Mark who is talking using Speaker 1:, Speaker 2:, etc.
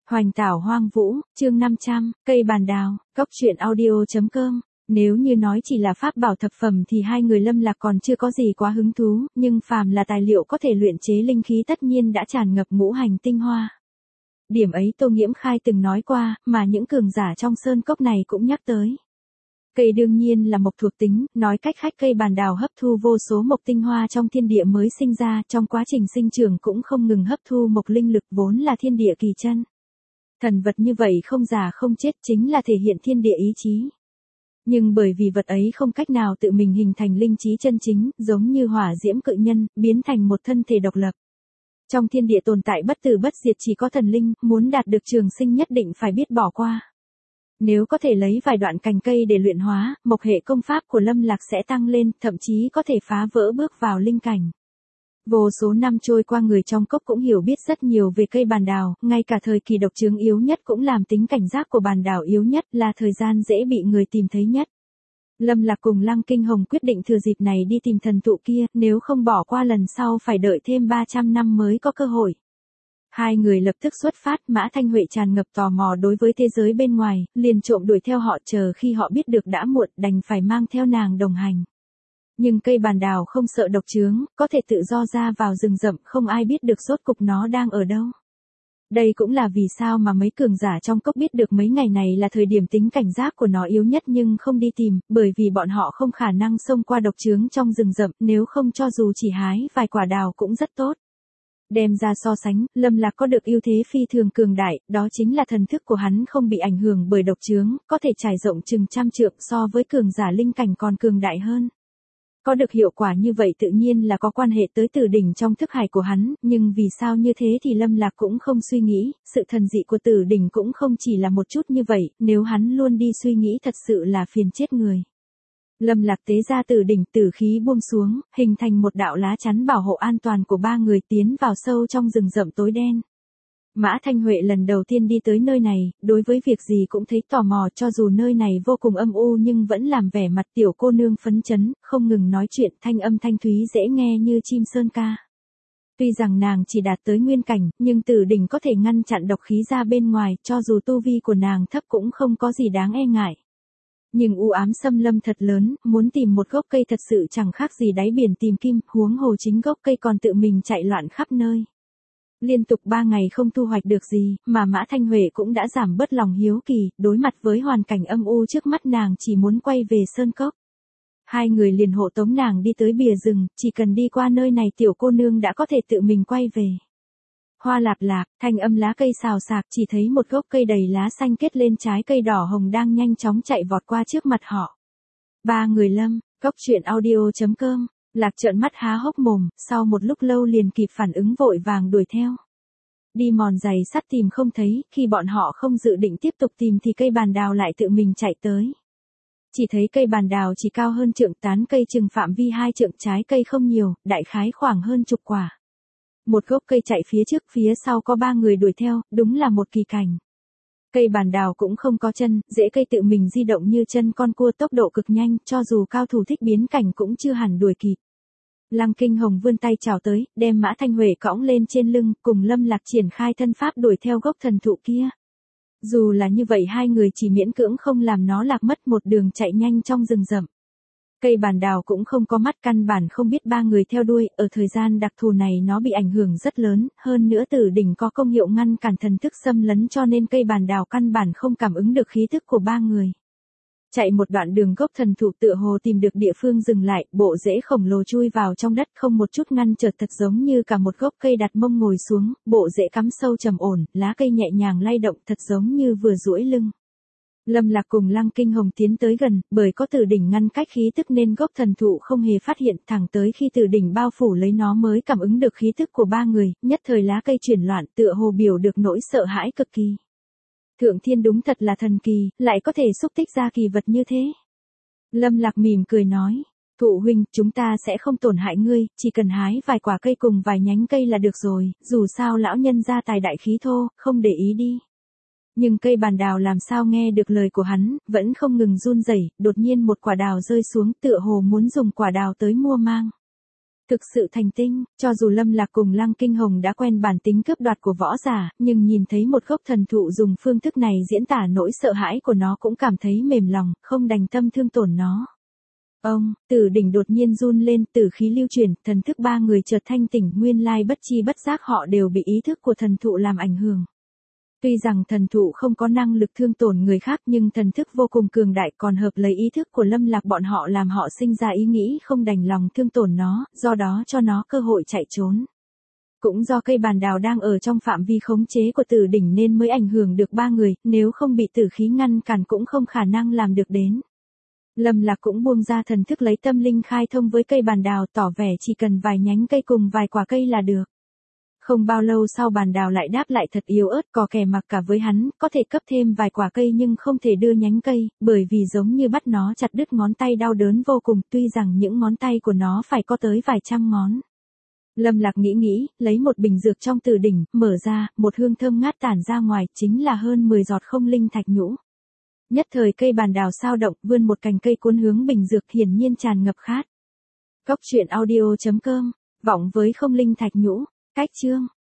Speaker 1: Hoành tảo hoang vũ, chương 500, cây bàn đào, cóc truyện audio.com. Nếu như nói chỉ là pháp bảo thập phẩm thì hai người Lâm Lạc còn chưa có gì quá hứng thú, nhưng phàm là tài liệu có thể luyện chế linh khí tất nhiên đã tràn ngập ngũ hành tinh hoa. Điểm ấy Tô Nghiễm Khai từng nói qua, mà những cường giả trong sơn cốc này cũng nhắc tới. Cây đương nhiên là mộc thuộc tính, nói cách khác cây bàn đào hấp thu vô số mộc tinh hoa trong thiên địa mới sinh ra, trong quá trình sinh trưởng cũng không ngừng hấp thu mộc linh lực vốn là thiên địa kỳ chân. Thần vật như vậy không già không chết chính là thể hiện thiên địa ý chí. Nhưng bởi vì vật ấy không cách nào tự mình hình thành linh trí chân chính, giống như hỏa diễm cự nhân, biến thành một thân thể độc lập. Trong thiên địa tồn tại bất tử bất diệt chỉ có thần linh, muốn đạt được trường sinh nhất định phải biết bỏ qua. Nếu có thể lấy vài đoạn cành cây để luyện hóa, mộc hệ công pháp của Lâm Lạc sẽ tăng lên, thậm chí có thể phá vỡ bước vào linh cảnh. Vô số năm trôi qua người trong cốc cũng hiểu biết rất nhiều về cây bàn đào, ngay cả thời kỳ độc chứng yếu nhất cũng làm tính cảnh giác của bàn đào yếu nhất là thời gian dễ bị người tìm thấy nhất. Lâm Lạc cùng Lăng Kinh Hồng quyết định thừa dịp này đi tìm thần thụ kia, nếu không bỏ qua lần sau phải đợi thêm 300 năm mới có cơ hội. Hai người lập tức xuất phát, Mã Thanh Huệ tràn ngập tò mò đối với thế giới bên ngoài, liền trộm đuổi theo họ, chờ khi họ biết được đã muộn, đành phải mang theo nàng đồng hành. Nhưng cây bàn đào không sợ độc chướng, có thể tự do ra vào rừng rậm, không ai biết được rốt cục nó đang ở đâu. Đây cũng là vì sao mà mấy cường giả trong cốc biết được mấy ngày này là thời điểm tính cảnh giác của nó yếu nhất nhưng không đi tìm, bởi vì bọn họ không khả năng xông qua độc chướng trong rừng rậm, nếu không cho dù chỉ hái vài quả đào cũng rất tốt. Đem ra so sánh, Lâm Lạc có được ưu thế phi thường cường đại, đó chính là thần thức của hắn không bị ảnh hưởng bởi độc chướng, có thể trải rộng chừng trăm trượng so với cường giả linh cảnh còn cường đại hơn. Có được hiệu quả như vậy tự nhiên là có quan hệ tới Tử Đỉnh trong thức hải của hắn, nhưng vì sao như thế thì Lâm Lạc cũng không suy nghĩ, sự thần dị của Tử Đỉnh cũng không chỉ là một chút như vậy, nếu hắn luôn đi suy nghĩ thật sự là phiền chết người. Lâm Lạc tế ra Tử Đỉnh, tử khí buông xuống, hình thành một đạo lá chắn bảo hộ an toàn của ba người tiến vào sâu trong rừng rậm tối đen. Mã Thanh Huệ lần đầu tiên đi tới nơi này, đối với việc gì cũng thấy tò mò, cho dù nơi này vô cùng âm u nhưng vẫn làm vẻ mặt tiểu cô nương phấn chấn, không ngừng nói chuyện, thanh âm thanh thúy dễ nghe như chim sơn ca. Tuy rằng nàng chỉ đạt tới nguyên cảnh, nhưng Tử Đỉnh có thể ngăn chặn độc khí ra bên ngoài, cho dù tu vi của nàng thấp cũng không có gì đáng e ngại. Nhưng u ám xâm lâm thật lớn, muốn tìm một gốc cây thật sự chẳng khác gì đáy biển tìm kim, huống hồ chính gốc cây còn tự mình chạy loạn khắp nơi. Liên tục 3 ngày không thu hoạch được gì, mà Mã Thanh Huệ cũng đã giảm bớt lòng hiếu kỳ, đối mặt với hoàn cảnh âm u trước mắt nàng chỉ muốn quay về sơn cốc. Hai người liền hộ tống nàng đi tới bìa rừng, chỉ cần đi qua nơi này tiểu cô nương đã có thể tự mình quay về. Hoa lạp lạp, thanh âm lá cây xào xạc, chỉ thấy một gốc cây đầy lá xanh kết lên trái cây đỏ hồng đang nhanh chóng chạy vọt qua trước mặt họ. Ba người Lâm, cóc truyện audio.com. Lạc trợn mắt há hốc mồm, sau một lúc lâu liền kịp phản ứng vội vàng đuổi theo. Đi mòn giày sắt tìm không thấy, khi bọn họ không dự định tiếp tục tìm thì cây bàn đào lại tự mình chạy tới. Chỉ thấy cây bàn đào chỉ cao hơn trượng, tán cây chừng phạm vi 2 trượng, trái cây không nhiều, đại khái khoảng hơn chục quả. Một gốc cây chạy phía trước, phía sau có 3 người đuổi theo, đúng là một kỳ cảnh. Cây bàn đào cũng không có chân, rễ cây tự mình di động như chân con cua, tốc độ cực nhanh, cho dù cao thủ thích biến cảnh cũng chưa hẳn đuổi kịp. Lăng Kinh Hồng vươn tay chào tới, đem Mã Thanh Huệ cõng lên trên lưng, cùng Lâm Lạc triển khai thân pháp đuổi theo gốc thần thụ kia. Dù là như vậy hai người chỉ miễn cưỡng không làm nó lạc mất, một đường chạy nhanh trong rừng rậm. Cây bàn đào cũng không có mắt, căn bản không biết 3 người theo đuôi, ở thời gian đặc thù này nó bị ảnh hưởng rất lớn, hơn nữa Tử Đỉnh có công hiệu ngăn cản thần thức xâm lấn cho nên cây bàn đào căn bản không cảm ứng được khí thức của 3 người. Chạy một đoạn đường gốc thần thụ tựa hồ tìm được địa phương dừng lại, bộ rễ khổng lồ chui vào trong đất không một chút ngăn trở, thật giống như cả một gốc cây đặt mông ngồi xuống, bộ rễ cắm sâu trầm ổn, lá cây nhẹ nhàng lay động thật giống như vừa duỗi lưng. Lâm Lạc cùng Lăng Kinh Hồng tiến tới gần, bởi có Tử Đỉnh ngăn cách khí tức nên gốc thần thụ không hề phát hiện, thẳng tới khi Tử Đỉnh bao phủ lấy nó mới cảm ứng được khí tức của 3 người, nhất thời lá cây chuyển loạn, tựa hồ biểu được nỗi sợ hãi cực kỳ. Thượng thiên đúng thật là thần kỳ, lại có thể xúc tích ra kỳ vật như thế. Lâm Lạc mỉm cười nói, thụ huynh, chúng ta sẽ không tổn hại ngươi, chỉ cần hái vài quả cây cùng vài nhánh cây là được rồi, dù sao lão nhân gia tài đại khí thô, không để ý đi. Nhưng cây bàn đào làm sao nghe được lời của hắn, vẫn không ngừng run rẩy, đột nhiên một quả đào rơi xuống, tựa hồ muốn dùng quả đào tới mua mang. Thực sự thành tinh, cho dù Lâm Lạc cùng Lăng Kinh Hồng đã quen bản tính cướp đoạt của võ giả, nhưng nhìn thấy một gốc thần thụ dùng phương thức này diễn tả nỗi sợ hãi của nó cũng cảm thấy mềm lòng, không đành tâm thương tổn nó. Ông, Tử Đỉnh đột nhiên run lên, tử khí lưu chuyển, thần thức ba người chợt thanh tỉnh, nguyên lai bất chi bất giác họ đều bị ý thức của thần thụ làm ảnh hưởng. Tuy rằng thần thụ không có năng lực thương tổn người khác nhưng thần thức vô cùng cường đại, còn hợp lấy ý thức của Lâm Lạc bọn họ làm họ sinh ra ý nghĩ không đành lòng thương tổn nó, do đó cho nó cơ hội chạy trốn. Cũng do cây bàn đào đang ở trong phạm vi khống chế của Tử Đỉnh nên mới ảnh hưởng được ba người, nếu không bị tử khí ngăn cản cũng không khả năng làm được đến. Lâm Lạc cũng buông ra thần thức lấy tâm linh khai thông với cây bàn đào, tỏ vẻ chỉ cần vài nhánh cây cùng vài quả cây là được. Không bao lâu sau bàn đào lại đáp lại thật yếu ớt, cò kè mặc cả với hắn, có thể cấp thêm vài quả cây nhưng không thể đưa nhánh cây, bởi vì giống như bắt nó chặt đứt ngón tay đau đớn vô cùng, tuy rằng những ngón tay của nó phải có tới vài trăm ngón. Lâm Lạc nghĩ, lấy một bình dược trong Tử Đỉnh, mở ra, một hương thơm ngát tản ra ngoài, chính là hơn 10 giọt không linh thạch nhũ. Nhất thời cây bàn đào sao động, vươn một cành cây cuốn hướng bình dược, hiển nhiên tràn ngập khát. Cốc truyện audio.com, vọng với không linh thạch nhũ, cách chương.